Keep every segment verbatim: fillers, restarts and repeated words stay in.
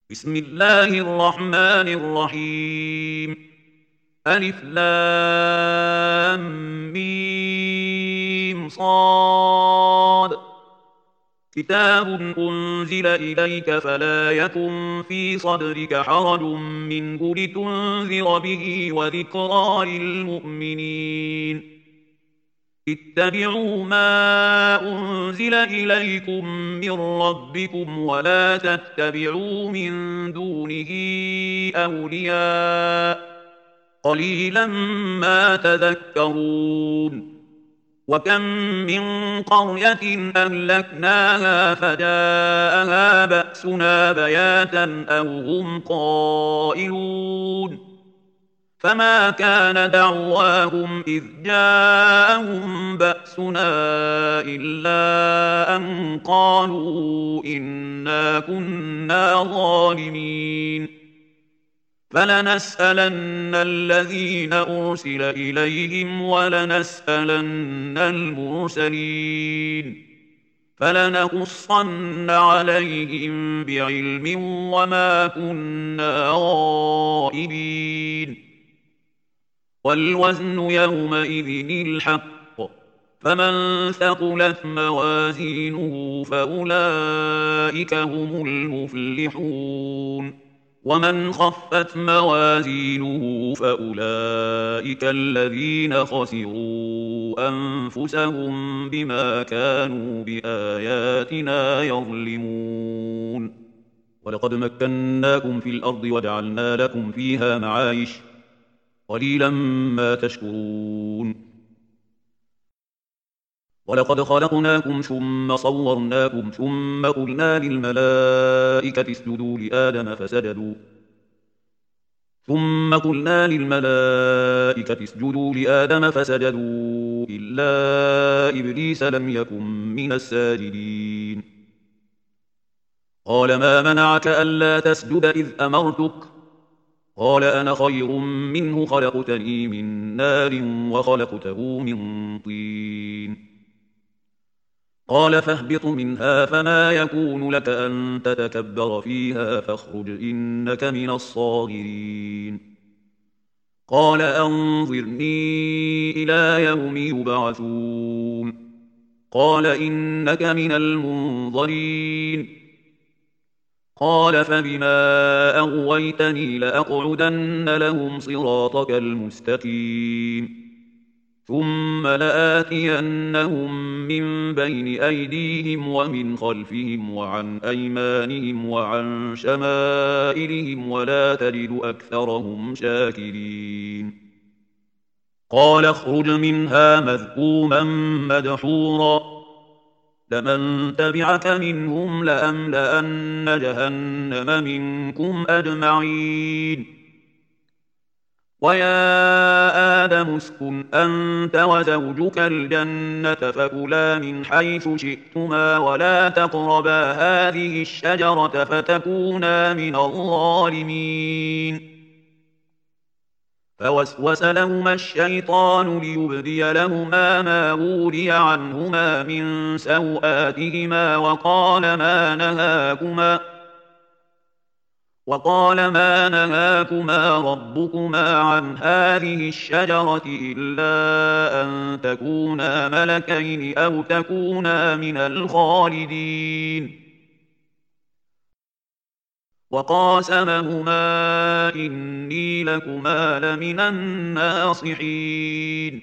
بسم الله الرحمن الرحيم. ألف لام ميم صاد. كتاب أنزل إليك فلا يكن في صدرك حرج منه لتنذر به وذكرى للمؤمنين. اتبعوا ما أنزل إليكم من ربكم ولا تتبعوا من دونه أولياء قليلا ما تذكرون. وكم من قرية أهلكناها فجاءها بأسنا بياتا أو هم قائلون. فما كان دعواهم إذ جاءهم بأسنا إلا أن قالوا إنا كنا ظالمين. فلنسألن الذين أرسل إليهم ولنسألن المرسلين فلنقصن عليهم بعلم وما كنا غائبين. والوزن يومئذ الحق فمن ثقلت موازينه فأولئك هم المفلحون ومن خفت موازينه فأولئك الذين خسروا أنفسهم بما كانوا بآياتنا يظلمون. ولقد مكناكم في الأرض وجعلنا لكم فيها معايش قليلا ما تشكرون. ولقد خلقناكم ثم صورناكم ثم قلنا للملائكة اسجدوا لآدم فسجدوا ثم قلنا للملائكة اسجدوا لآدم فسجدوا إلا إبليس لم يكن من الساجدين. قال ما منعك ألا تسجد إذ أمرتك؟ قال أنا خير منه خلقتني من نار وخلقته من طين. قال فاهبط منها فما يكون لك أن تتكبر فيها فاخرج إنك من الصاغرين. قال أنظرني إلى يوم يبعثون. قال إنك من المنظرين. قال فبما أغويتني لأقعدن لهم صراطك المستقيم ثم لآتينهم من بين أيديهم ومن خلفهم وعن أيمانهم وعن شمائلهم ولا تجد أكثرهم شاكرين. قال اخرج منها مذءوما مدحورا لمن تبعك منهم لأملأن جهنم منكم أجمعين. ويا آدم اسكن أنت وزوجك الجنة فكلا من حيث شئتما ولا تقربا هذه الشجرة فتكونا من الظالمين. فوسوس لهما الشيطان ليبدي لهما ما وري عنهما من سوآتهما وقال ما نهاكما وقال ما نهاكما ربكما عن هذه الشجرة إلا أن تكونا ملكين أو تكونا من الخالدين. وقاسمهما إني لكما لمن الناصحين.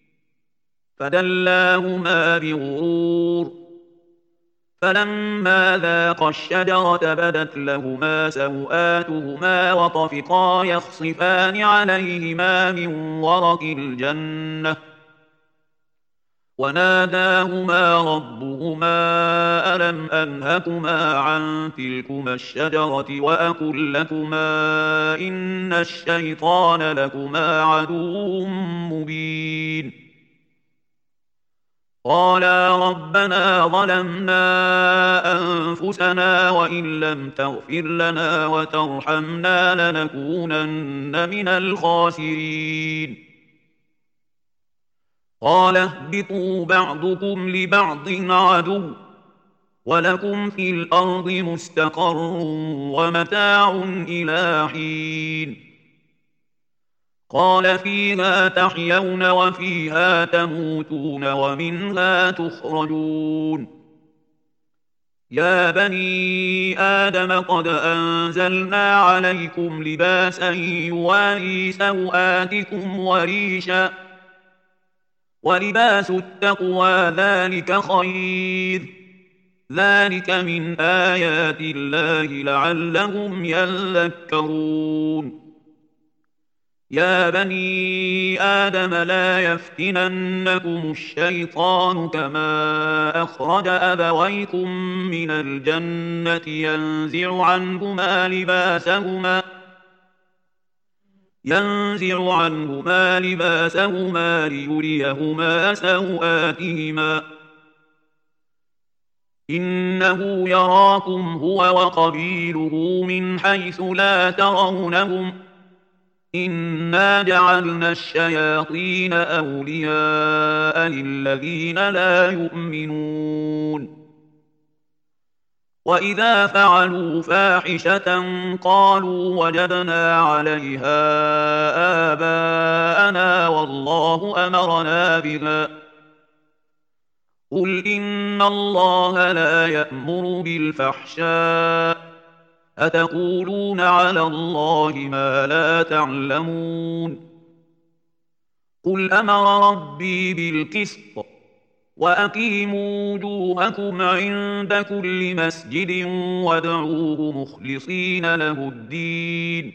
فدلاهما بغرور فلما ذاقا الشجرة بدت لهما سوآتهما وطفقا يخصفان عليهما من ورق الجنة وناداهما ربهما ألم أنهكما عن تلكما الشجرة وأقل لكما إن الشيطان لكما عدو مبين. قالا ربنا ظلمنا أنفسنا وإن لم تغفر لنا وترحمنا لنكونن من الخاسرين. قال اهبطوا بعضكم لبعض عدو ولكم في الأرض مستقر ومتاع إلى حين. قال فيها تحيون وفيها تموتون ومنها تخرجون. يا بني آدم قد أنزلنا عليكم لباسا يواري سوآتكم وريشا ولباس التقوى ذلك خير ذلك من آيات الله لعلهم يذكرون. يا بني آدم لا يفتننكم الشيطان كما أخرج أبويكم من الجنة ينزع عنهما لباسهما ينزع عنهما لباسهما ليريهما سوآتهما إنه يراكم هو وقبيله من حيث لا ترونهم إنا جعلنا الشياطين أولياء للذين لا يؤمنون. وإذا فعلوا فاحشة قالوا وجدنا عليها آباءنا والله أمرنا بها قل إن الله لا يأمر بالفحشاء أتقولون على الله ما لا تعلمون. قل أمر ربي بالقسط وأقيموا وجوهكم عند كل مسجد وادعوه مخلصين له الدين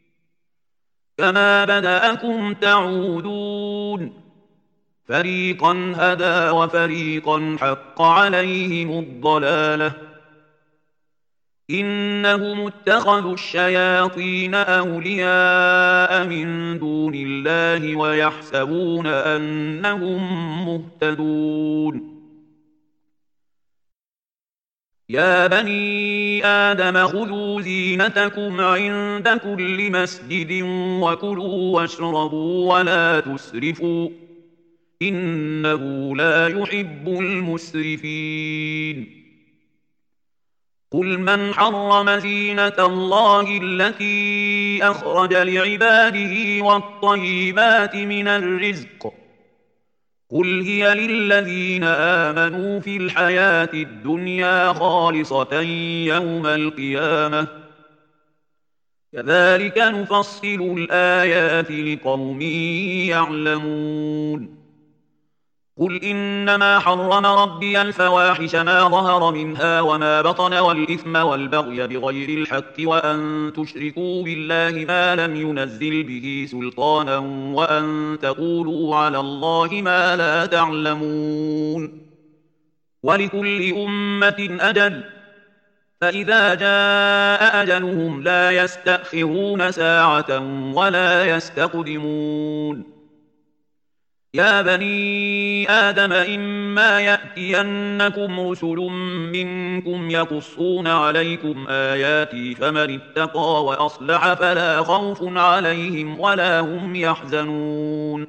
كما بدأكم تعودون فريقا هدى وفريقا حق عليهم الضلالة إنهم اتخذوا الشياطين أولياء من دون الله ويحسبون أنهم مهتدون. يا بني آدم خذوا زينتكم عند كل مسجد وكلوا واشربوا ولا تسرفوا إنه لا يحب المسرفين. قل من حرم زينة الله التي أخرج لعباده والطيبات من الرزق قل هي للذين آمنوا في الحياة الدنيا خالصة يوم القيامة كذلك نفصل الآيات لقوم يعلمون. قل إنما حرم ربي الفواحش ما ظهر منها وما بطن والإثم والبغي بغير الحق وأن تشركوا بالله ما لم ينزل به سلطانا وأن تقولوا على الله ما لا تعلمون. ولكل أمة أجل فإذا جاء أجلهم لا يستأخرون ساعة ولا يستقدمون. يا بني آدم إما يأتينكم رسل منكم يقصون عليكم آياتي فمن اتقى وأصلح فلا خوف عليهم ولا هم يحزنون.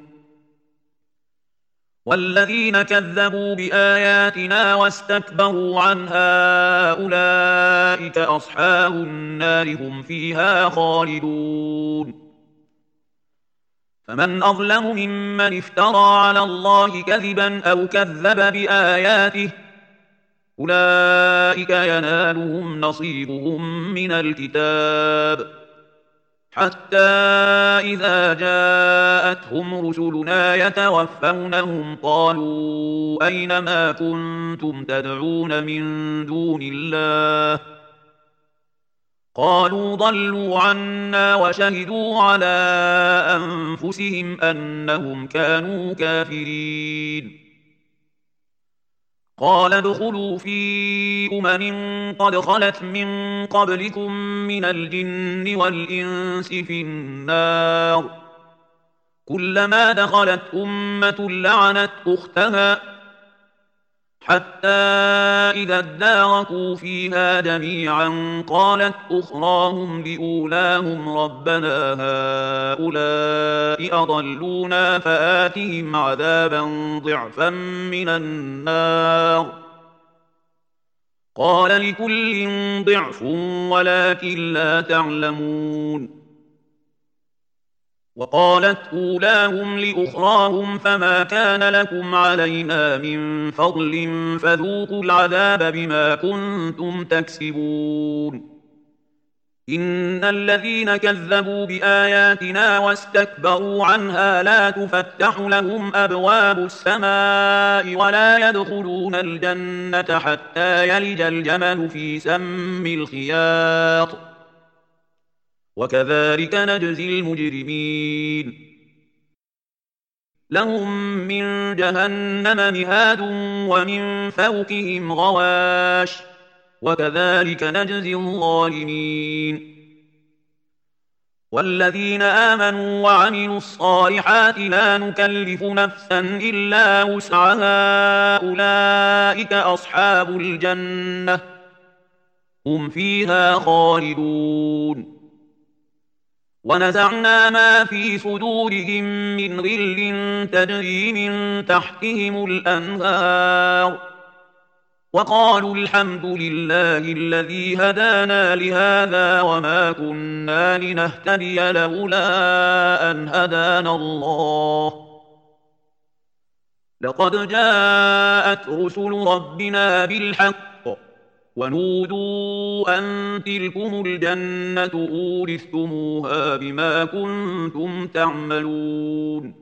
والذين كذبوا بآياتنا واستكبروا عنها أولئك أصحاب النار هم فيها خالدون. فمن أظلم ممن افترى على الله كذبا أو كذب بآياته أولئك ينالهم نصيبهم من الكتاب حتى إذا جاءتهم رسلنا يتوفونهم قالوا أين ما كنتم تدعون من دون الله قالوا ضلوا عنا وشهدوا على أنفسهم أنهم كانوا كافرين. قال ادخلوا في أمم قد خلت من قبلكم من الجن والإنس في النار كلما دخلت أمة لعنت أختها حتى إذا اداركوا فيها جميعا قالت أخراهم لأولاهم ربنا هؤلاء أضلونا فآتهم عذابا ضعفا من النار قال لكل ضعف ولكن لا تعلمون. وقالت أولاهم لأخراهم فما كان لكم علينا من فضل فذوقوا العذاب بما كنتم تكسبون. إن الذين كذبوا بآياتنا واستكبروا عنها لا تفتح لهم أبواب السماء ولا يدخلون الجنة حتى يلج الجمل في سم الخياط وكذلك نجزي المجرمين. لهم من جهنم مهاد ومن فوقهم غواش وكذلك نجزي الظالمين. والذين آمنوا وعملوا الصالحات لا نكلف نفسا إلا وسعها أولئك أصحاب الجنة هم فيها خالدون. ونزعنا ما في صدورهم من غل تجري من تحتهم الأنهار وقالوا الحمد لله الذي هدانا لهذا وما كنا لنهتدي لولا أن هدانا الله لقد جاءت رسل ربنا بالحق ونودوا أن تلكم الجنة أورثتموها بما كنتم تعملون.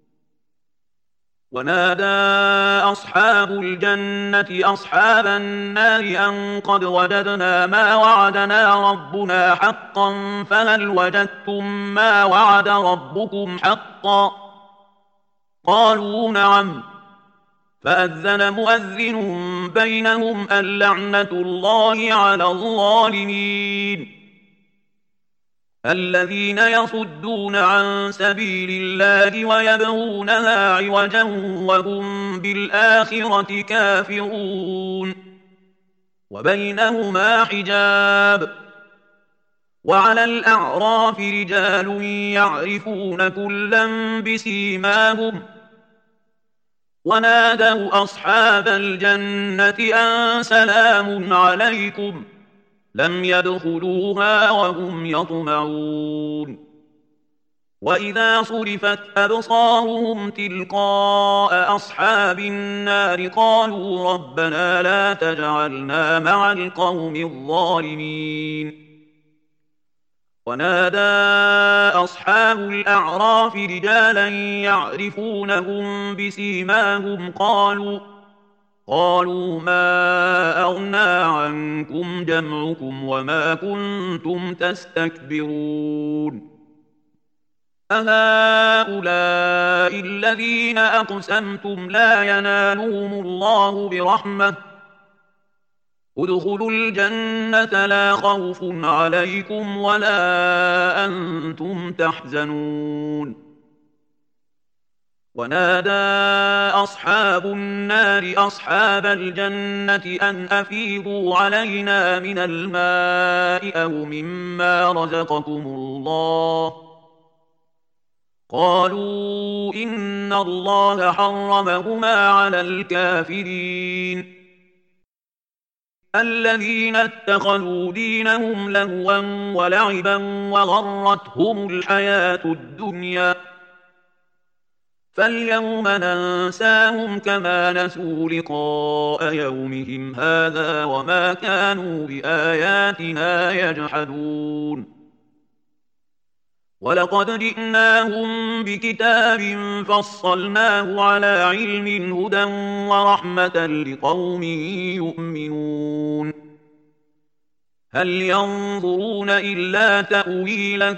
ونادى أصحاب الجنة أصحاب النار أن قد وجدنا ما وعدنا ربنا حقا فهل وجدتم ما وعد ربكم حقا؟ قالوا نعم. فأذن مؤذن بينهم اللعنة الله على الظالمين. الذين يصدون عن سبيل الله ويبغونها عوجا وهم بالآخرة كافرون وبينهما حجاب. وعلى الأعراف رجال يعرفون كلا بسيماهم ونادوا أصحاب الجنة أن سلام عليكم لم يدخلوها وهم يطمعون. وإذا صرفت أبصارهم تلقاء أصحاب النار قالوا ربنا لا تجعلنا مع القوم الظالمين. ونادى أصحاب الأعراف رجالا يعرفونهم بسيماهم قالوا قالوا ما أغنى عنكم جمعكم وما كنتم تستكبرون أهؤلاء الذين أقسمتم لا ينالهم الله برحمة ادخلوا الجنة لا خوف عليكم ولا أنتم تحزنون. ونادى أصحاب النار أصحاب الجنة أن أفيضوا علينا من الماء أو مما رزقكم الله قالوا إن الله حرمهما على الكافرين. الذين اتخذوا دينهم لهوا ولعبا وغرتهم الحياة الدنيا فاليوم ننساهم كما نسوا لقاء يومهم هذا وما كانوا بآياتنا يجحدون. ولقد جئناهم بكتاب فصلناه على علم هدى ورحمة لقوم يؤمنون. هل ينظرون إلا تأويله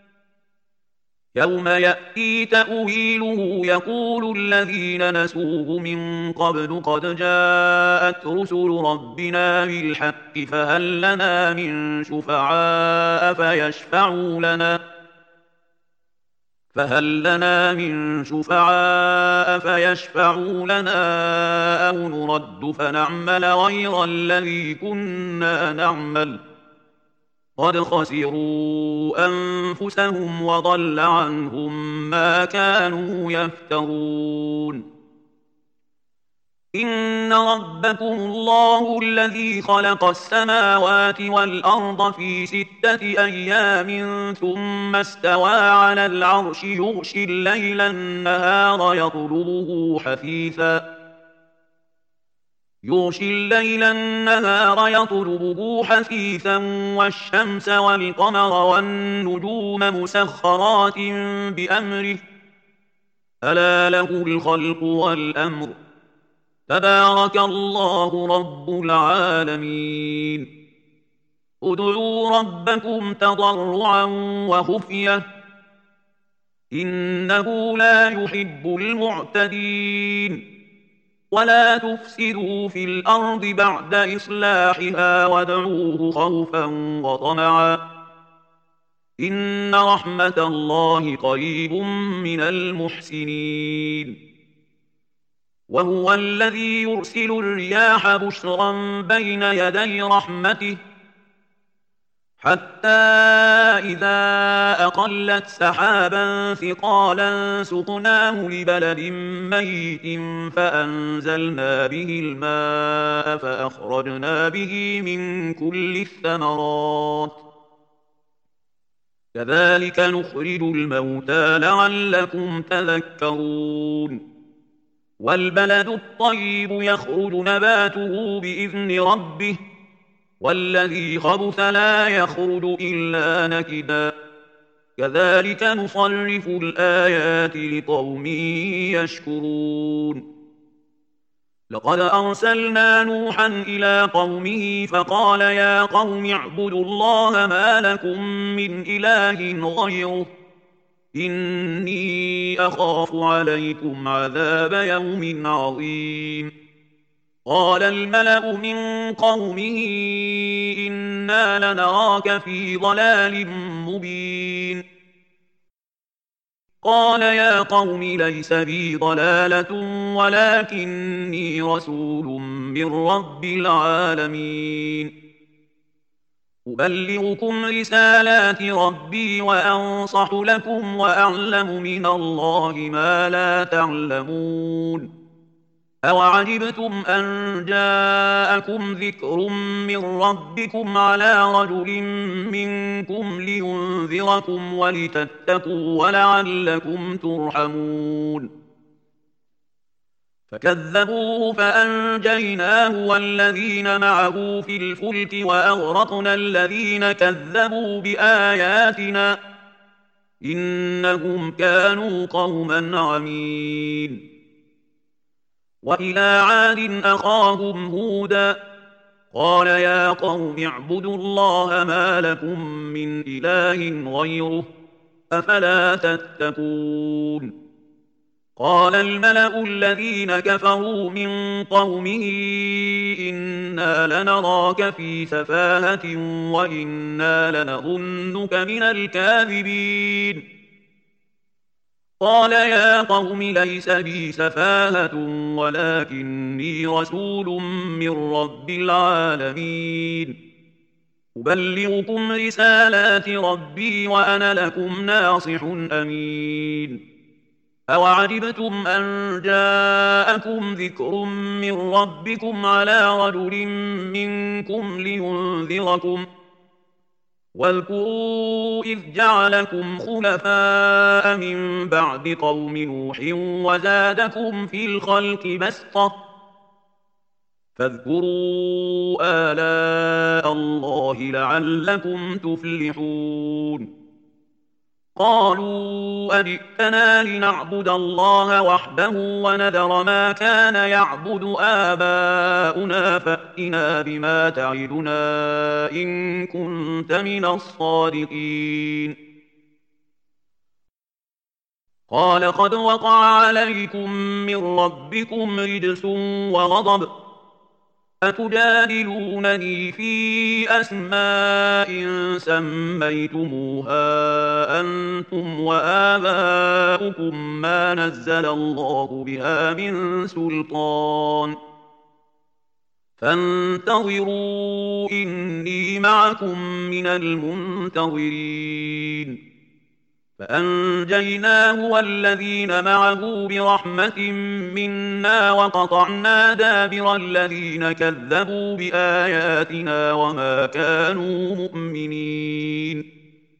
يوم يأتي تأويله يقول الذين نسوه من قبل قد جاءت رسل ربنا بالحق فهل لنا من شفعاء فيشفعوا لنا فهل لنا من شفعاء فيشفعوا لنا أو نرد فنعمل غير الذي كنا نعمل قد خسروا أنفسهم وضل عنهم ما كانوا يفترون. إن ربكم الله الذي خلق السماوات والأرض في ستة أيام ثم استوى على العرش يغشي الليل النهار يطلبه حثيثا يغشي الليل النهار يطلبه حثيثا والشمس والقمر والنجوم مسخرات بأمره ألا له الخلق والأمر تبارك الله رب العالمين ادعوا ربكم تضرعا وخفية إنه لا يحب المعتدين ولا تفسدوا في الأرض بعد إصلاحها وادعوه خوفا وطمعا إن رحمة الله قريب من المحسنين وهو الذي يرسل الرياح بشرا بين يدي رحمته حتى إذا أقلت سحابا ثقالا سقناه لبلد ميت فأنزلنا به الماء فأخرجنا به من كل الثمرات كذلك نخرج الموتى لعلكم تذكرون والبلد الطيب يخرج نباته بإذن ربه والذي خبث لا يخرج إلا نكدا كذلك نصرف الآيات لقوم يشكرون لقد أرسلنا نوحا إلى قومه فقال يا قوم اعبدوا الله ما لكم من إله غيره إني أخاف عليكم عذاب يوم عظيم قال الملأ من قومه إنا لنراك في ضلال مبين قال يا قوم ليس بي ضلالة ولكني رسول من رب العالمين أبلغكم رسالات ربي وأنصح لكم وأعلم من الله ما لا تعلمون أوعجبتم أن جاءكم ذكر من ربكم على رجل منكم لينذركم ولتتقوا ولعلكم ترحمون فكذبوه فأنجيناه والذين معه في الفلك وأغرقنا الذين كذبوا بآياتنا إنهم كانوا قوما عمين وإلى عاد أخاهم هودا قال يا قوم اعبدوا الله ما لكم من إله غيره أفلا تتقون قال الملأ الذين كفروا من قومه إنا لنراك في سفاهة وإنا لنظنك من الكاذبين قال يا قوم ليس بي سفاهة ولكني رسول من رب العالمين أبلغكم رسالات ربي وأنا لكم ناصح أمين أوعجبتم أن جاءكم ذكر من ربكم على رجل منكم لينذركم واذكروا إذ جعلكم خلفاء من بعد قوم نوح وزادكم في الخلق بسطة فاذكروا آلاء الله لعلكم تفلحون قالوا أجئتنا لنعبد الله وحده ونذر ما كان يعبد آباؤنا فأتنا بما تعدنا إن كنت من الصادقين قال قد وقع عليكم من ربكم رجس وغضب أتجادلونني في أسماء سميتموها أنتم وآباؤكم ما نزل الله بها من سلطان فانتظروا إني معكم من المنتظرين فأنجيناه والذين معه برحمة منا وقطعنا دابر الذين كذبوا بآياتنا وما كانوا مؤمنين.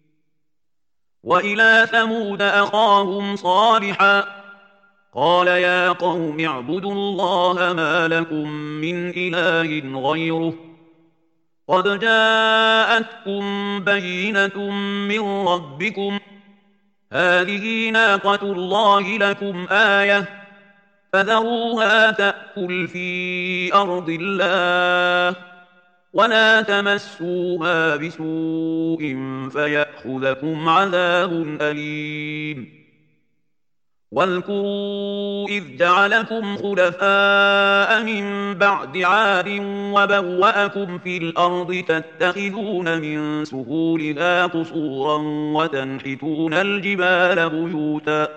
وإلى ثمود أخاهم صالحا قال يا قوم اعبدوا الله ما لكم من إله غيره قد جاءتكم بينة من ربكم هذه ناقة الله لكم آية فذروها تأكل في أرض الله ولا تمسوها بسوء فيأخذكم عذاب أليم. واذكروا إذ جعلكم خلفاء من بعد عاد وبوأكم في الأرض تتخذون من سهولها قصورا وتنحتون الجبال بيوتا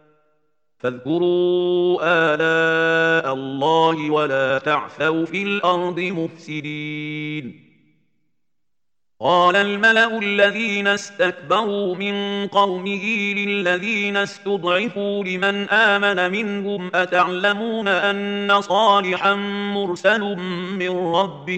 فاذكروا آلاء الله ولا تعثوا في الأرض مفسدين. قال الملأ الذين استكبروا من قومه للذين استضعفوا لمن آمن منهم أتعلمون أن صالحا مرسل من ربه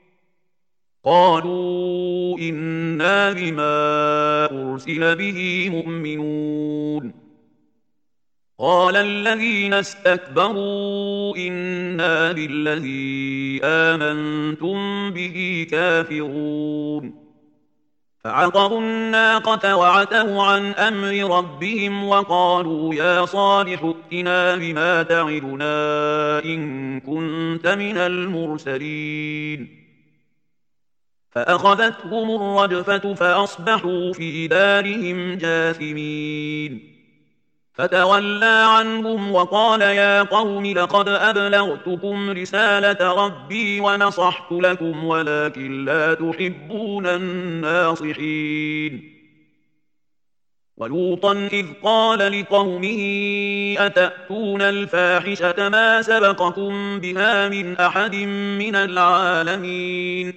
قالوا إنا بما أرسل به مؤمنون. قال الذين استكبروا إنا بالذي آمنتم به كافرون. فعقروا الناقة وعتوا عن أمر ربهم وقالوا يا صالح ائتنا بما تعدنا إن كنت من المرسلين. فأخذتهم الرجفة فأصبحوا في دارهم جاثمين. فتولى عنهم وقال يا قوم لقد أبلغتكم رسالة ربي ونصحت لكم ولكن لا تحبون الناصحين. ولوطا إذ قال لقومه أتأتون الفاحشة ما سبقكم بها من أحد من العالمين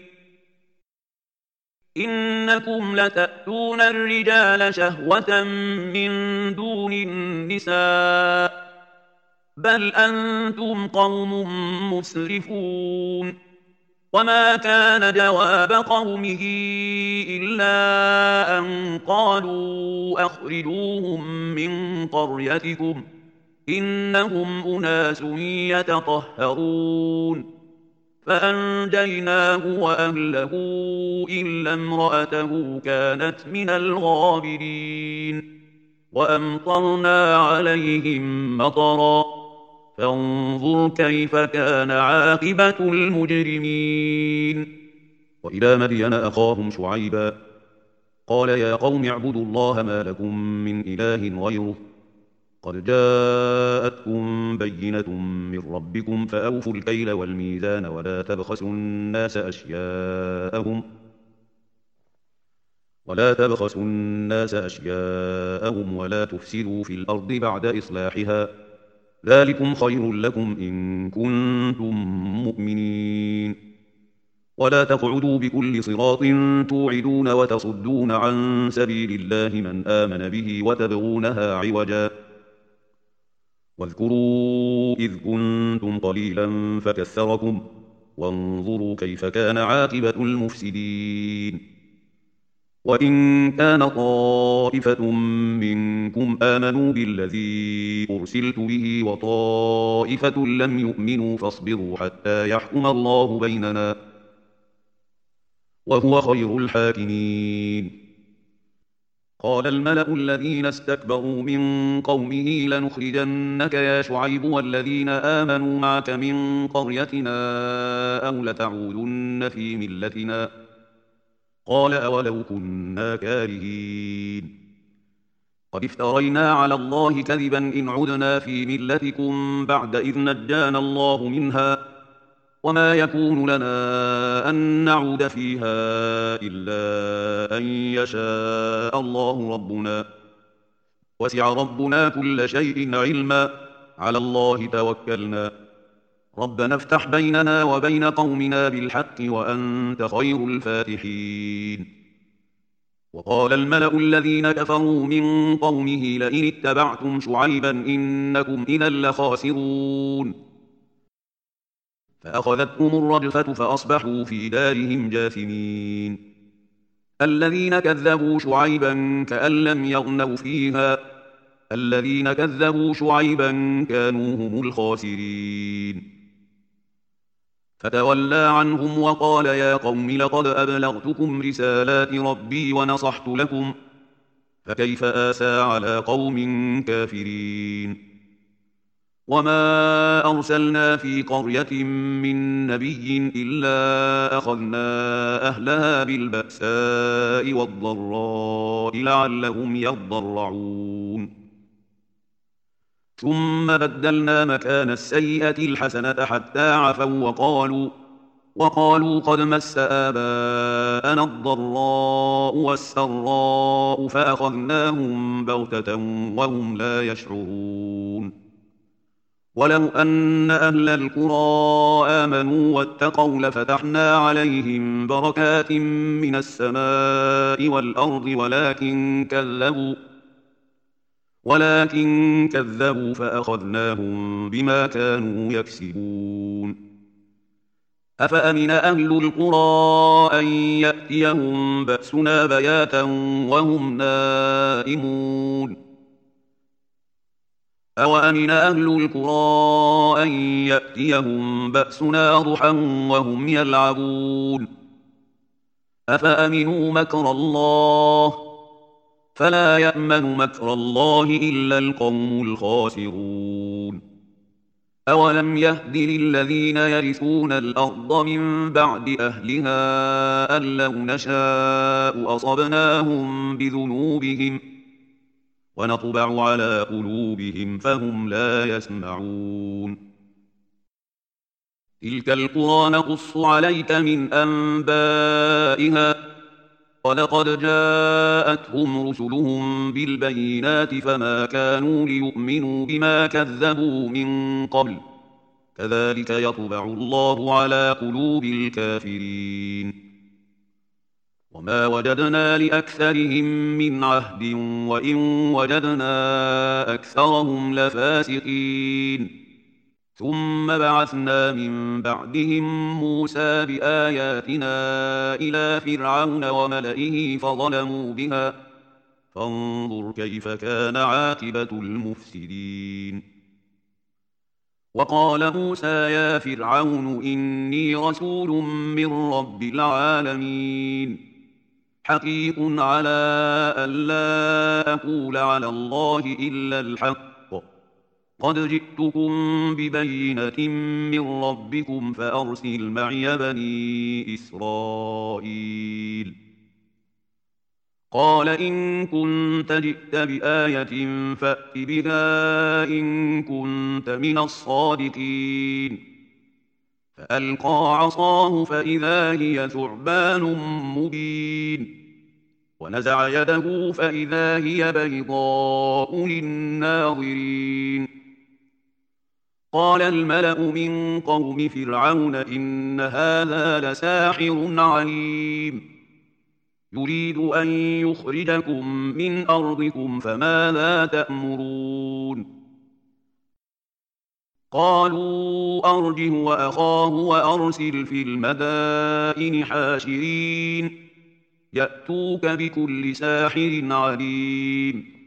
إنكم لتأتون الرجال شهوة من دون النساء بل أنتم قوم مسرفون. وما كان جواب قومه إلا أن قالوا أخرجوهم من قريتكم إنهم أناس يتطهرون. فأنجيناه وأهله إلا امرأته كانت من الغابرين. وأمطرنا عليهم مطرا فانظر كيف كان عاقبة المجرمين. وإلى مدين أخاهم شعيبا قال يا قوم اعبدوا الله ما لكم من إله غيره قد جاءتكم بينة من ربكم فأوفوا الكيل والميزان ولا تبخسوا الناس أشياءهم ولا تبخسوا الناس أشياءهم ولا تفسدوا في الأرض بعد إصلاحها ذلكم خير لكم إن كنتم مؤمنين. ولا تقعدوا بكل صراط توعدون وتصدون عن سبيل الله من آمن به وتبغونها عوجا واذكروا إذ كنتم قليلا فكثركم وانظروا كيف كان عاقبة المفسدين. وإن كان طائفة منكم آمنوا بالذي أرسلت به وطائفة لم يؤمنوا فاصبروا حتى يحكم الله بيننا وهو خير الحاكمين. قال الملأ الذين استكبروا من قومه لنخرجنك يا شعيب والذين آمنوا معك من قريتنا أو لتعودن في ملتنا قال أولو كنا كارهين. قد افترينا على الله كذبا إن عدنا في ملتكم بعد إذ نجانا الله منها وما يكون لنا أن نعود فيها إلا أن يشاء الله ربنا وسع ربنا كل شيء علما على الله توكلنا ربنا افتح بيننا وبين قومنا بالحق وأنت خير الفاتحين. وقال الملأ الذين كفروا من قومه لئن اتبعتم شعيبا إنكم إذا لخاسرون فأخذتهم الرجفة فأصبحوا في دارهم جاثمين الذين كذبوا شعيبا كأن لم يغنوا فيها الذين كذبوا شعيبا كانوا هم الخاسرين فتولى عنهم وقال يا قوم لقد أبلغتكم رسالات ربي ونصحت لكم فكيف آسى على قوم كافرين وما أرسلنا في قرية من نبي إلا أخذنا أهلها بالبأساء والضراء لعلهم يضرعون ثم بدلنا مكان السيئة الحسنة حتى عفوا وقالوا وقالوا قد مس آباءنا الضراء والسراء فأخذناهم بغتة وهم لا يشعرون ولو أن أهل القرى آمنوا واتقوا لفتحنا عليهم بركات من السماء والأرض ولكن كذبوا ولكن كذبوا فأخذناهم بما كانوا يكسبون أفأمن أهل القرى أن يأتيهم بأسنا بياتا وهم نائمون أوأمن أهل القرى أن يأتيهم بأسنا ضحى وهم يلعبون أفأمنوا مكر الله فلا يأمن مكر الله إلا القوم الخاسرون أولم يهد للذين يرثون الأرض من بعد أهلها أن لو نشاء أصبناهم بذنوبهم ونطبع على قلوبهم فهم لا يسمعون تلك القرى نقص عليك من أنبائها ولقد جاءتهم رسلهم بالبينات فما كانوا ليؤمنوا بما كذبوا من قبل كذلك يطبع الله على قلوب الكافرين وما وجدنا لأكثرهم من عهد وإن وجدنا أكثرهم لفاسقين ثم بعثنا من بعدهم موسى بآياتنا إلى فرعون وملئه فظلموا بها فانظر كيف كان عاقبة المفسدين وقال موسى يا فرعون إني رسول من رب العالمين حقيق على أن لا أقول على الله إلا الحق قد جئتكم ببينة من ربكم فأرسل معي بني إسرائيل قال إن كنت جئت بآية فأت بها إن كنت من الصادقين فألقى عصاه فإذا هي ثعبان مبين ونزع يده فإذا هي بيضاء للناظرين قال الملأ من قوم فرعون إن هذا لساحر عليم يريد أن يخرجكم من أرضكم فماذا تأمرون قالوا أرجه وأخاه وأرسل في المدائن حاشرين يأتوك بكل ساحر عليم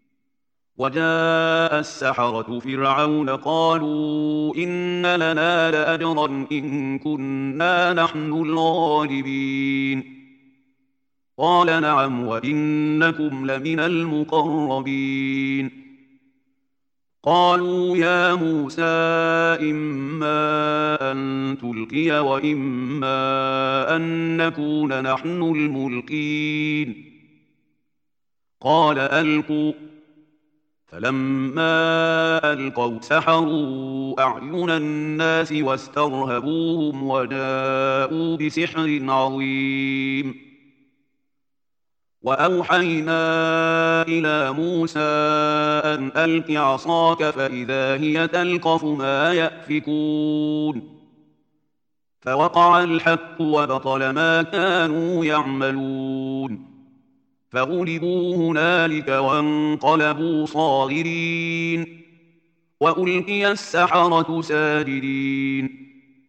وجاء السحرة فرعون قالوا إن لنا لأجرا إن كنا نحن الغالبين قال نعم وإنكم لمن المقربين قالوا يا موسى إما أن تلقي وإما أن نكون نحن الملقين قال ألقوا فلما ألقوا سحروا أعين الناس واسترهبوهم وجاءوا بسحر عظيم وأوحينا إلى موسى أن ألق عصاك فإذا هي تلقف ما يأفكون فوقع الحق وبطل ما كانوا يعملون فغلبوا هنالك وانقلبوا صاغرين وألقي السحرة ساجدين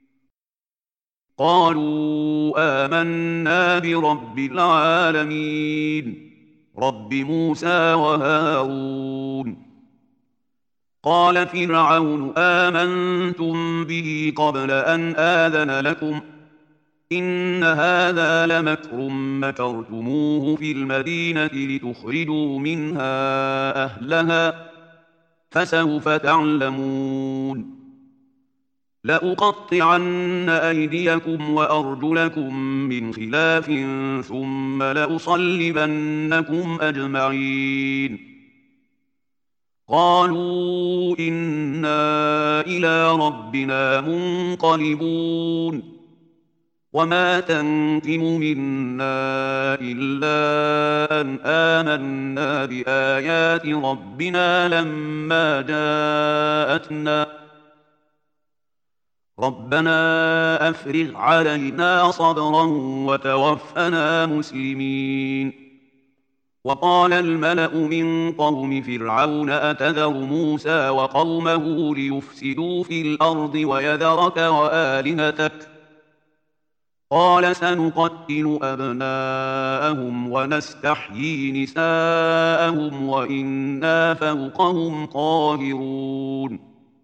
قالوا آمنا برب العالمين رب موسى وهارون قال فرعون آمنتم به قبل أن آذن لكم إن هذا لمكر مكرتموه في المدينة لتخرجوا منها أهلها فسوف تعلمون لأقطعن أيديكم وأرجلكم من خلاف ثم لأصلبنكم أجمعين قالوا إنا إلى ربنا منقلبون وما تنقم منا إلا أن آمنا بآيات ربنا لما جاءتنا ربنا أفرغ علينا صبرا وتوفنا مسلمين وقال الملأ من قوم فرعون أتذر موسى وقومه ليفسدوا في الأرض ويذرك وآلهتك قال سنقتل أبناءهم ونستحيي نساءهم وإنا فوقهم قاهرون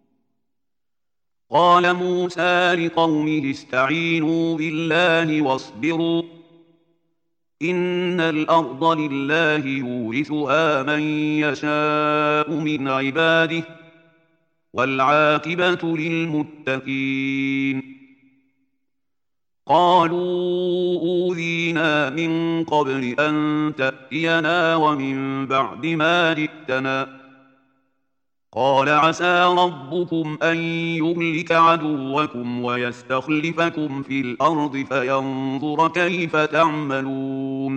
قال موسى لقومه استعينوا بالله واصبروا إن الأرض لله يورثها من يشاء من عباده والعاقبة للمتقين قالوا أوذينا من قبل أن تأتينا ومن بعد ما جئتنا قال عسى ربكم أن يهلك عدوكم ويستخلفكم في الأرض فينظر كيف تعملون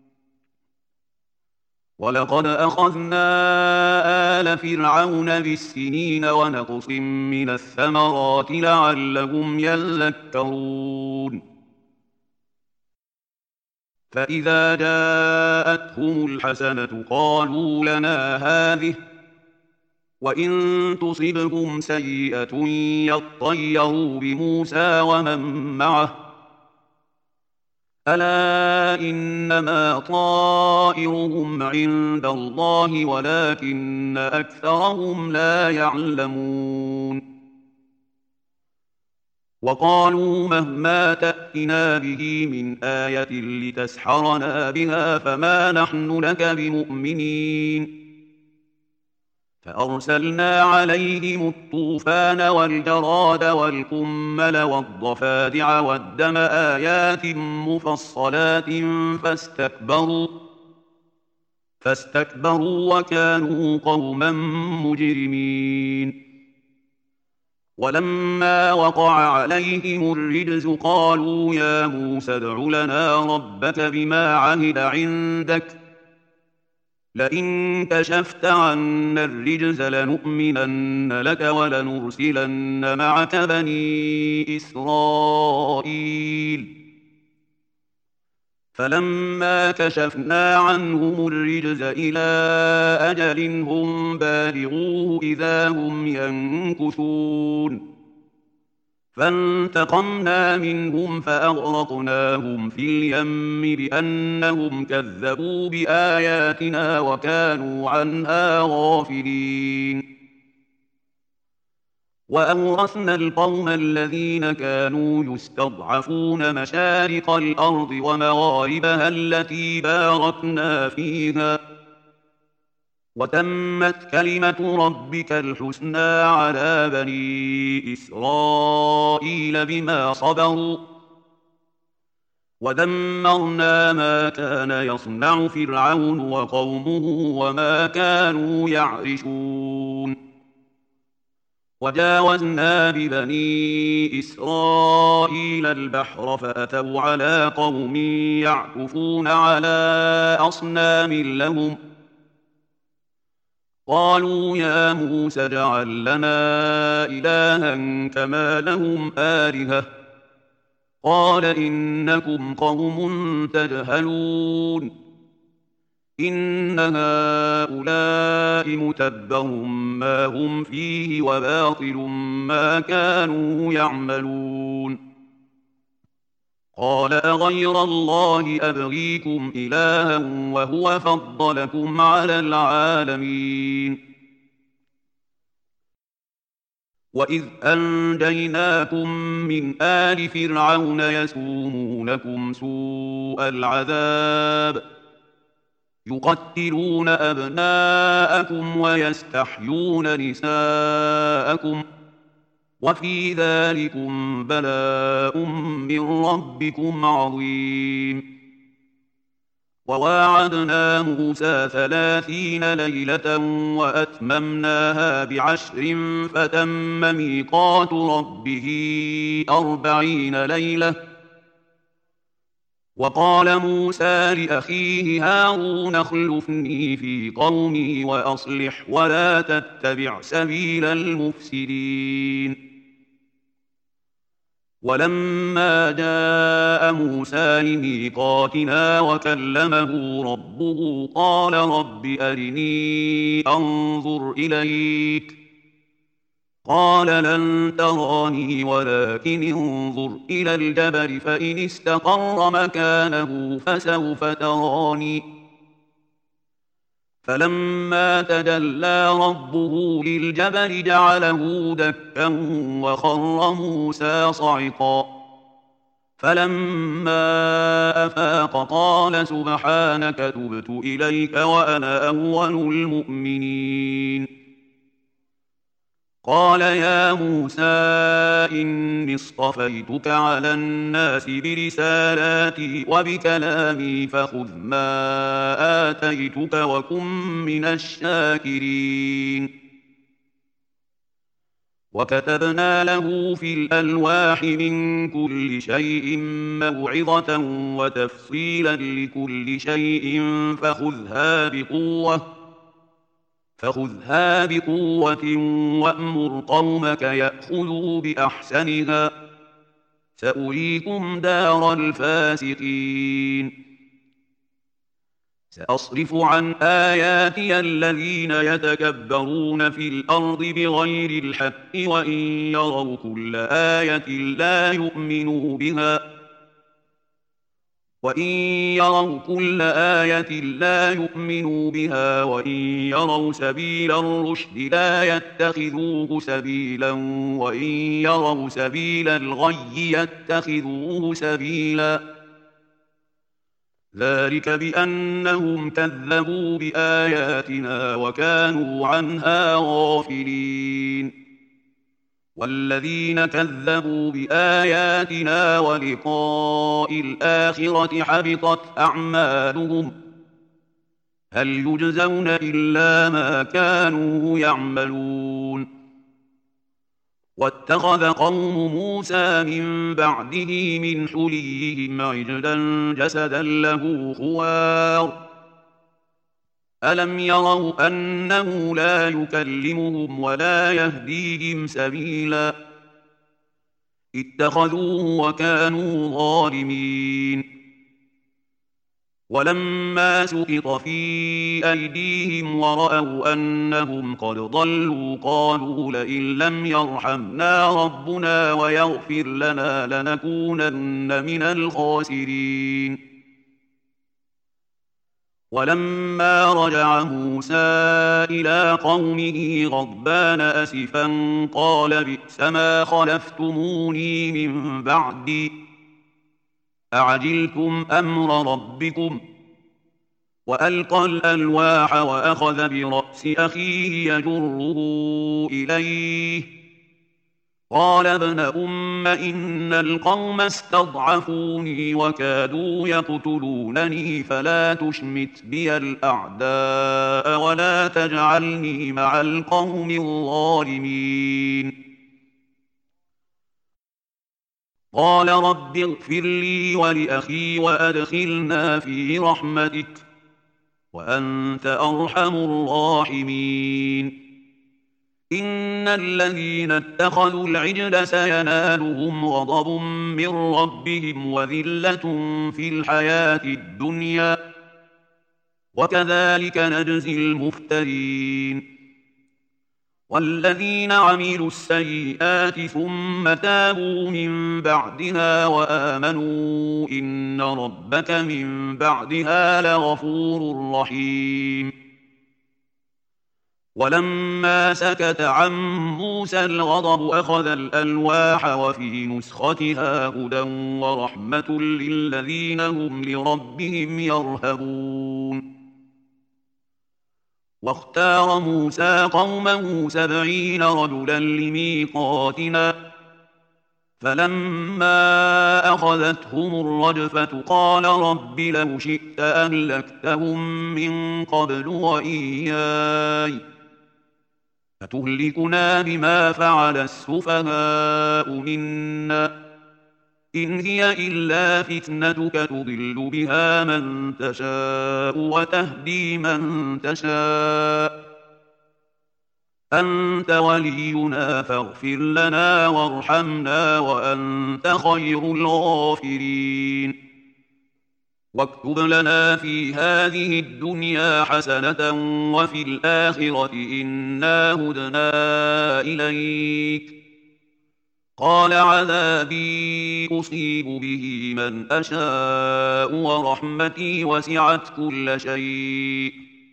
ولقد أخذنا آل فرعون بالسنين ونقص من الثمرات لعلهم يذكرون فإذا جاءتهم الحسنة قالوا لنا هذه وإن تصبهم سيئة يطيروا بموسى ومن معه ألا إنما طائرهم عند الله ولكن أكثرهم لا يعلمون وقالوا مهما تأتنا به من آية لتسحرنا بها فما نحن لك بمؤمنين فأرسلنا عليهم الطوفان والجراد والقمل والضفادع والدم آيات مفصلات فاستكبروا فاستكبروا وكانوا قوما مجرمين ولما وقع عليهم الرجز قالوا يا موسى ادع لنا ربك بما عهد عندك لئن كشفت عنا الرجز لنؤمنن لك ولنرسلن معك بني إسرائيل فلما كشفنا عنهم الرجز إلى أجل هم بالغوه إذا هم ينكثون فانتقمنا منهم فأغرقناهم في اليم بأنهم كذبوا بآياتنا وكانوا عنها غافلين وأورثنا القوم الذين كانوا يستضعفون مشارق الأرض ومغاربها التي باركنا فيها وتمت كلمة ربك الحسنى على بني إسرائيل بما صبروا ودمرنا ما كان يصنع فرعون وقومه وما كانوا يعرشون وجاوزنا ببني إسرائيل البحر فأتوا على قوم يعكفون على أصنام لهم قالوا يا موسى اجعل لنا إلها كما لهم آلهة قال إنكم قوم تجهلون إن هؤلاء متبر ما هم فيه وباطل ما كانوا يعملون قال أغير الله أبغيكم إلها وهو فضلكم على العالمين وإذ أنجيناكم من آل فرعون يسومونكم سوء العذاب يقتلون أبناءكم ويستحيون نساءكم وفي ذلكم بلاء من ربكم عظيم وواعدنا موسى ثلاثين ليلة وأتممناها بعشر فتم ميقات ربه أربعين ليلة وقال موسى لأخيه هارون اخلفني في قومي وأصلح ولا تتبع سبيل المفسدين ولما جاء موسى لميقاتنا وكلمه ربه قال رب أرني أنظر إليك قال لن تراني ولكن انظر إلى الجبل فإن استقر مكانه فسوف تراني فلما تجلى ربه للجبل جعله دكا وخر موسى صعقا فلما أفاق قال سبحانك تبت إليك وأنا أول المؤمنين قال يا موسى إني اصطفيتك على الناس برسالاتي وبكلامي فخذ ما آتيتك وكن من الشاكرين وكتبنا له في الألواح من كل شيء موعظة وتفصيلا لكل شيء فخذها بقوة فخذها بقوة وأمر قومك يأخذوا بأحسنها سأريكم دار الفاسقين سأصرف عن آياتي الذين يتكبرون في الأرض بغير الحق وإن يروا كل آية لا يؤمنوا بها وإن يروا كل آية لا يؤمنوا بها وإن يروا سبيل الرشد لا يتخذوه سبيلا وإن يروا سبيل الغي يتخذوه سبيلا ذلك بأنهم كذبوا بآياتنا وكانوا عنها غافلين والذين كذبوا بآياتنا ولقاء الآخرة حبطت أعمالهم هل يجزون إلا ما كانوا يعملون واتخذ قوم موسى من بعده من حليهم عجلا جسدا له خوار ألم يروا أنه لا يكلمهم ولا يهديهم سبيلا اتخذوه وكانوا ظالمين ولما سقط في أيديهم ورأوا أنهم قد ضلوا قالوا لئن لم يرحمنا ربنا ويغفر لنا لنكونن من الخاسرين ولما رجع موسى إلى قومه غضبان أسفا قال بئس ما خلفتموني من بعدي أعجلتم أمر ربكم وألقى الألواح وأخذ برأس أخيه يجره إليه قال ابن أم إن القوم استضعفوني وكادوا يقتلونني فلا تشمت بي الأعداء ولا تجعلني مع القوم الظالمين قال رب اغفر لي ولأخي وأدخلنا في رحمتك وأنت أرحم الراحمين إن الذين اتخذوا العجل سينالهم غضب من ربهم وذلة في الحياة الدنيا وكذلك نجزي المفترين. والذين عملوا السيئات ثم تابوا من بعدها وآمنوا إن ربك من بعدها لغفور رحيم. ولما سكت عن موسى الغضب أخذ الألواح وفي نسختها هدى ورحمة للذين هم لربهم يرهبون. واختار موسى قومه سبعين رجلا لميقاتنا فلما أخذتهم الرجفة قال رب لو شئت أهلكتهم من قبل وإياي أتهلكنا بما فعل السفهاء منا إن هي إلا فتنتك تضل بها من تشاء وتهدي من تشاء أنت ولينا فاغفر لنا وارحمنا وأنت خير الغافرين. واكتب لنا في هذه الدنيا حسنة وفي الآخرة إنا هدنا إليك قال عذابي أصيب به من أشاء ورحمتي وسعت كل شيء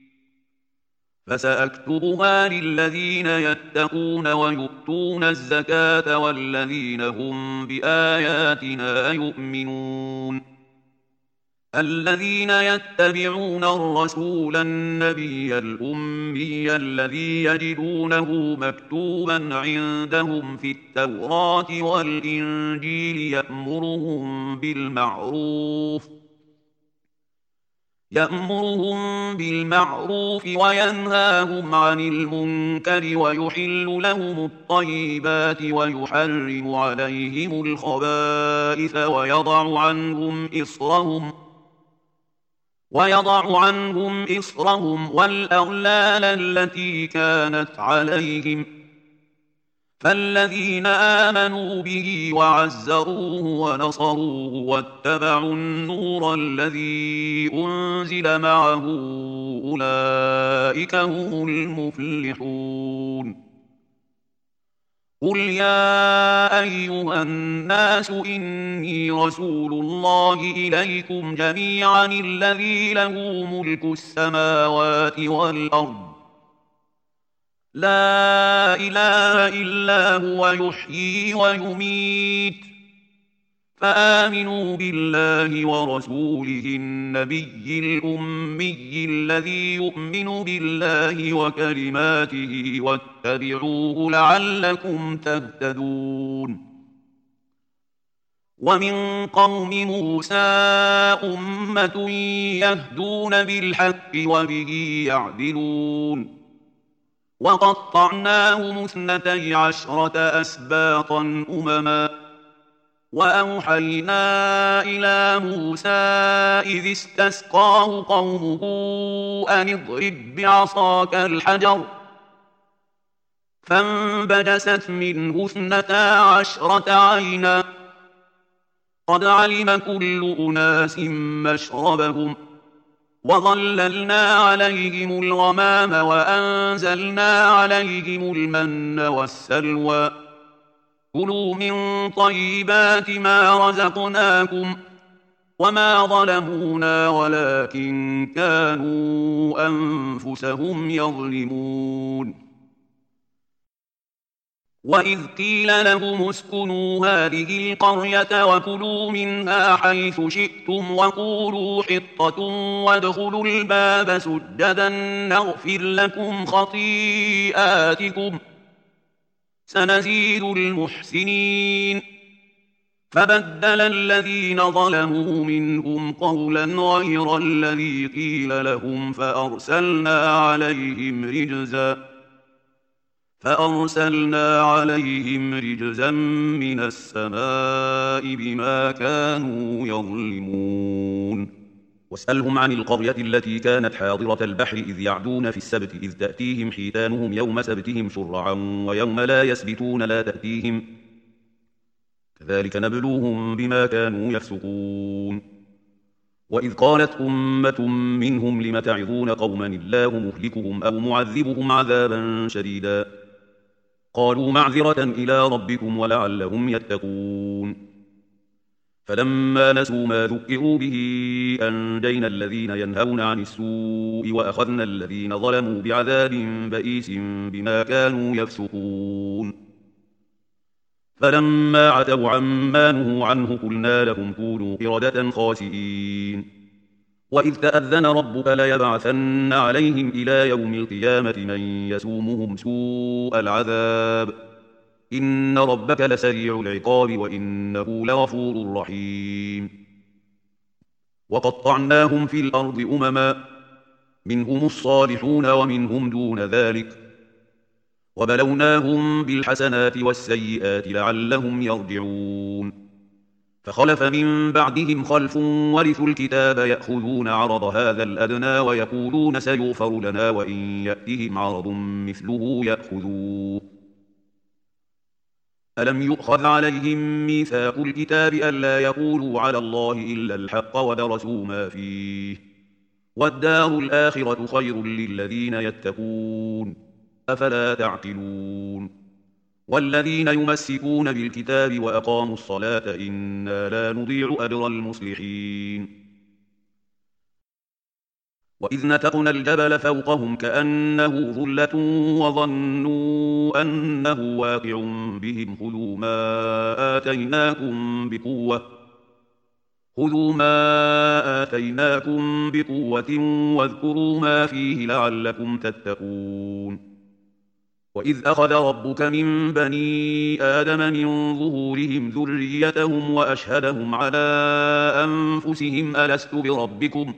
فسأكتبها للذين يتقون ويؤتون الزكاة والذين هم بآياتنا يؤمنون الذين يتبعون الرسول النبي الأمي الذي يجدونه مكتوبا عندهم في التوراة والإنجيل يأمرهم بالمعروف يأمرهم بالمعروف وينهاهم عن المنكر ويحل لهم الطيبات ويحرم عليهم الخبائث ويضع عنهم إصرهم ويضع عنهم إصرهم والأغلال التي كانت عليهم فالذين آمنوا به وعزروه ونصروه واتبعوا النور الذي أنزل معه أولئك هم المفلحون. قل يا أيها الناس إني رسول الله إليكم جميعا الذي له ملك السماوات والأرض لا إله إلا هو يحيي ويميت فآمنوا بالله ورسوله النبي الأمي الذي يؤمن بالله وكلماته واتبعوه لعلكم تهتدون. ومن قوم موسى أمة يهدون بالحق وبه يعدلون وقطعناهم اثنتي عشرة أسباطا أمما وأوحينا إلى موسى إذ استسقاه قومه أن اضرب بعصاك الحجر فانبجست منه اثنتا عشرة عينا قد علم كل أناس مشربهم وظللنا عليهم الغمام وأنزلنا عليهم المن والسلوى كلوا من طيبات ما رزقناكم وما ظلمونا ولكن كانوا أنفسهم يظلمون. وإذ قيل لهم اسكنوا هذه القرية وكلوا منها حيث شئتم وقولوا حطة وادخلوا الباب سجدا نغفر لكم خطيئاتكم سنزيد المحسنين فبدل الذين ظلموا منهم قولا غير الذي قيل لهم فأرسلنا عليهم رجزا فأرسلنا عليهم رجزا من السماء بما كانوا يظلمون. واسألهم عن القرية التي كانت حاضرة البحر إذ يعدون في السبت إذ تأتيهم حيتانهم يوم سبتهم شرعا ويوم لا يسبتون لا تأتيهم كذلك نبلوهم بما كانوا يفسقون. وإذ قالت أمة منهم لم تعظون قوما الله مهلكهم أو معذبهم عذابا شديدا قالوا معذرة إلى ربكم ولعلهم يتقون فلما نسوا ما ذكروا به أنجينا الذين ينهون عن السوء وأخذنا الذين ظلموا بعذاب بئيس بما كانوا يفسقون فلما عتوا عما نهوا عنه قلنا لهم كونوا قردة خاسئين وإذ تأذن ربك ليبعثن عليهم إلى يوم القيامة من يسومهم سوء العذاب إن ربك لسريع العقاب وإنه لغفور رحيم وقطعناهم في الأرض أمما منهم الصالحون ومنهم دون ذلك وبلوناهم بالحسنات والسيئات لعلهم يرجعون فخلف من بعدهم خلف ورثوا الكتاب يأخذون عرض هذا الأدنى ويقولون سيغفر لنا وإن يأتهم عرض مثله يأخذوه ألم يؤخذ عليهم ميثاق الكتاب ألا يقولوا على الله إلا الحق ودرسوا ما فيه والدار الآخرة خير للذين يتقون أفلا تعقلون والذين يمسكون بالكتاب وأقاموا الصلاة إنا لا نضيع أجر المصلحين وإذ نتقنا الجبل فوقهم كأنه ظلة وظنوا أنه واقع بهم خذوا ما آتيناكم بقوة خذوا ما آتيناكم بقوة واذكروا ما فيه لعلكم تتقون وإذ أخذ ربك من بني آدم من ظهورهم ذريتهم وأشهدهم على أنفسهم ألست بربكم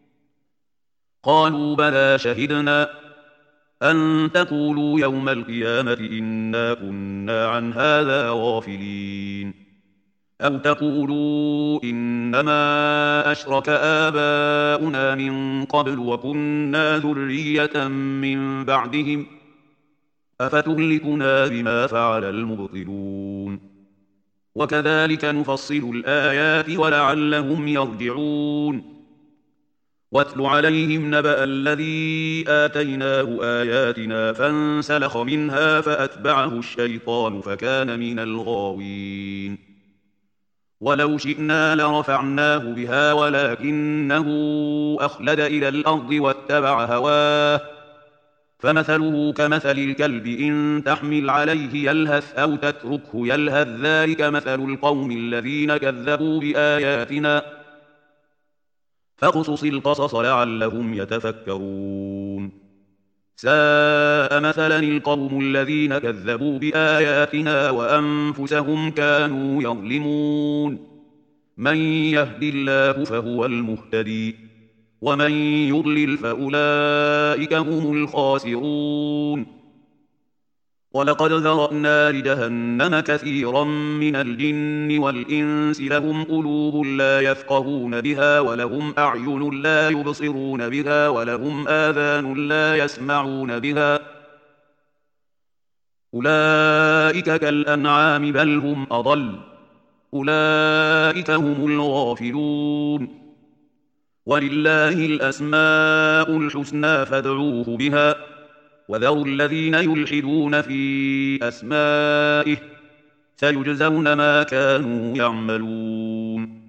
قالوا بلى شهدنا أن تقولوا يوم القيامة إنا كنا عن هذا غافلين أو تقولوا إنما أشرك آباؤنا من قبل وكنا ذرية من بعدهم أفتهلكنا بما فعل المبطلون وكذلك نفصل الآيات ولعلهم يرجعون واتل عليهم نبأ الذي آتيناه آياتنا فانسلخ منها فأتبعه الشيطان فكان من الغاوين ولو شئنا لرفعناه بها ولكنه أخلد إلى الأرض واتبع هواه فمثله كمثل الكلب إن تحمل عليه يلهث أو تتركه يلهث ذلك مثل القوم الذين كذبوا بآياتنا فاقصص القصص لعلهم يتفكرون ساء مثلا القوم الذين كذبوا بآياتنا وأنفسهم كانوا يظلمون من يهد الله فهو المهتدي ومن يضلل فأولئك هم الخاسرون ولقد ذرأنا لجهنم كثيرا من الجن والإنس لهم قلوب لا يفقهون بها ولهم أعين لا يبصرون بها ولهم آذان لا يسمعون بها أولئك كالأنعام بل هم أضل أولئك هم الغافلون ولله الأسماء الحسنى فادعوه بها وذروا الذين يلحدون في أسمائه سيجزون ما كانوا يعملون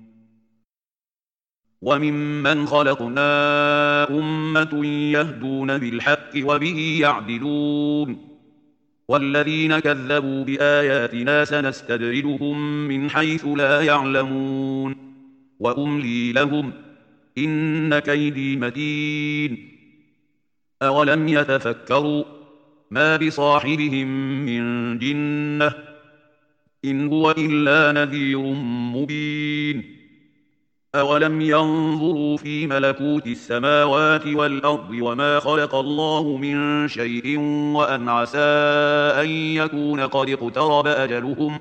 وممن خلقنا أمة يهدون بالحق وبه يعدلون والذين كذبوا بآياتنا سنستدرجهم من حيث لا يعلمون وأملي لهم إن كيدي متين أولم يتفكروا ما بصاحبهم من جنة إن هو إلا نذير مبين أولم ينظروا في ملكوت السماوات والأرض وما خلق الله من شيء وأن عسى أن يكون قد اقترب أجلهم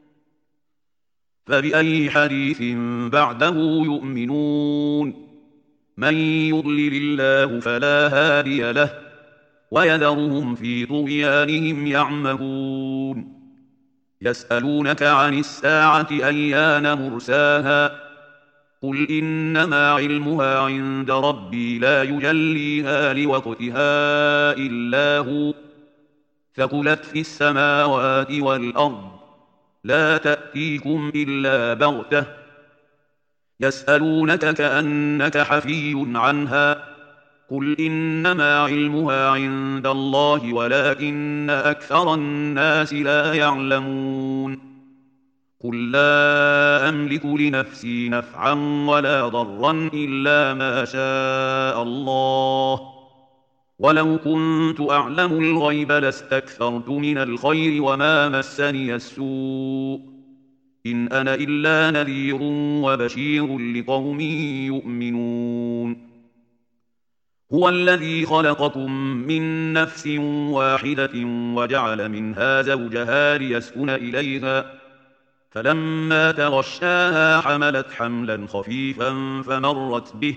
فبأي حديث بعده يؤمنون من يضلل الله فلا هادي له ويذرهم في طغيانهم يعمهون يسألونك عن الساعة أيان مرساها قل إنما علمها عند ربي لا يجليها لوقتها إلا هو ثقلت في السماوات والأرض لا تأتيكم إلا بغتة يسألونك كأنك حفي عنها قل إنما علمها عند الله ولكن أكثر الناس لا يعلمون قل لا أملك لنفسي نفعا ولا ضرا إلا ما شاء الله ولو كنت أعلم الغيب لاستكثرت من الخير وما مسني السوء إن أنا إلا نذير وبشير لقوم يؤمنون هو الذي خلقكم من نفس واحدة وجعل منها زوجها ليسكن إليها فلما تغشاها حملت حملا خفيفا فمرت به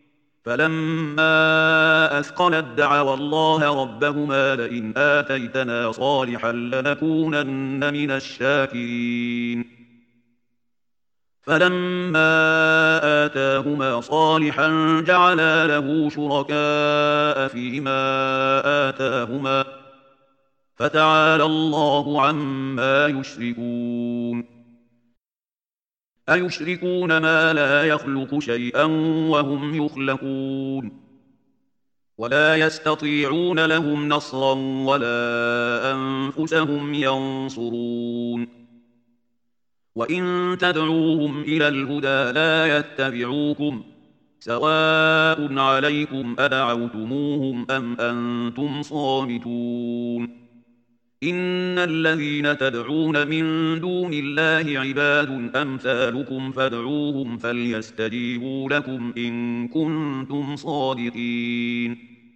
فلما أثقلت دعوا الله ربهما لئن آتيتنا صالحا لنكونن من الشاكرين فلما آتاهما صالحا جعلا له شركاء فيما آتاهما فتعالى الله عما يشركون أيشركون ما لا يخلق شيئا وهم يخلقون ولا يستطيعون لهم نصرا ولا أنفسهم ينصرون وإن تدعوهم إلى الهدى لا يتبعوكم سواء عليكم أدعوتموهم أم أنتم صامتون إن الذين تدعون من دون الله عباد أمثالكم فادعوهم فليستجيبوا لكم إن كنتم صادقين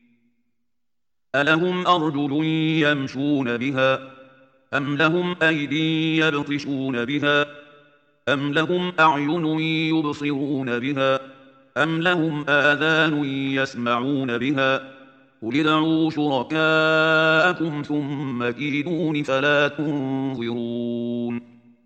ألهم أرجل يمشون بها أم لهم أيدي يبطشون بها أم لهم أعين يبصرون بها أم لهم آذان يسمعون بها قل ادعوا شركاءكم ثم كيدون فلا تنظرون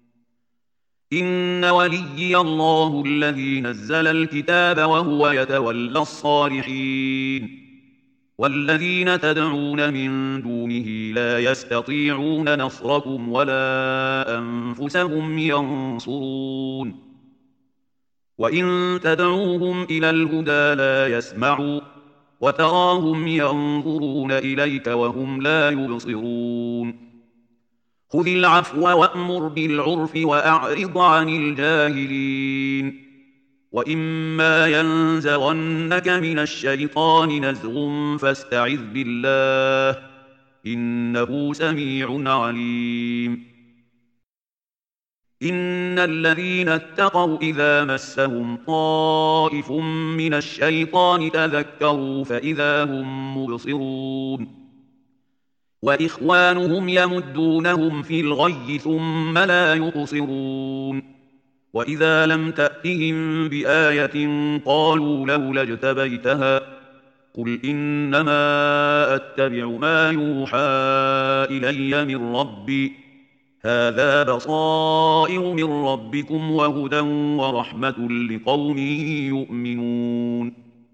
إن وليي الله الذي نزل الكتاب وهو يتولى الصالحين والذين تدعون من دونه لا يستطيعون نصركم ولا أنفسهم ينصرون وإن تدعوهم إلى الهدى لا يسمعوا وتراهم ينظرون إليك وهم لا يبصرون خذ العفو وأمر بالعرف وأعرض عن الجاهلين وإما ينزغنك من الشيطان نزغ فاستعذ بالله إنه سميع عليم إن الذين اتقوا إذا مسهم طائف من الشيطان تذكروا فإذا هم مبصرون وإخوانهم يمدونهم في الغي ثم لا يقصرون وإذا لم تأتهم بآية قالوا لولا اجتبيتها قل إنما أتبع ما يوحى إلي من ربي هذا بصائر من ربكم وهدى ورحمة لقوم يؤمنون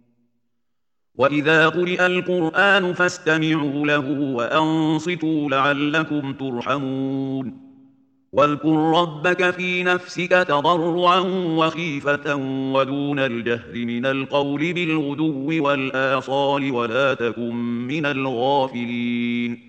وإذا قرئ القرآن فاستمعوا له وأنصتوا لعلكم ترحمون واذكر ربك في نفسك تضرعا وخيفة ودون الجهر من القول بالغدو والآصال ولا تكن من الغافلين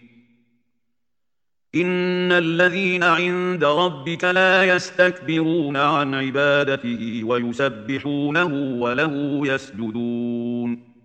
إن الذين عند ربك لا يستكبرون عن عبادته ويسبحونه وله يسجدون